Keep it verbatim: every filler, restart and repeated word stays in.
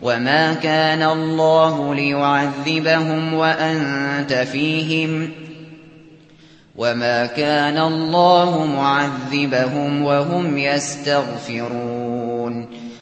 وما كان الله ليعذبهم وأنت فيهم وما كان الله معذبهم وهم يستغفرون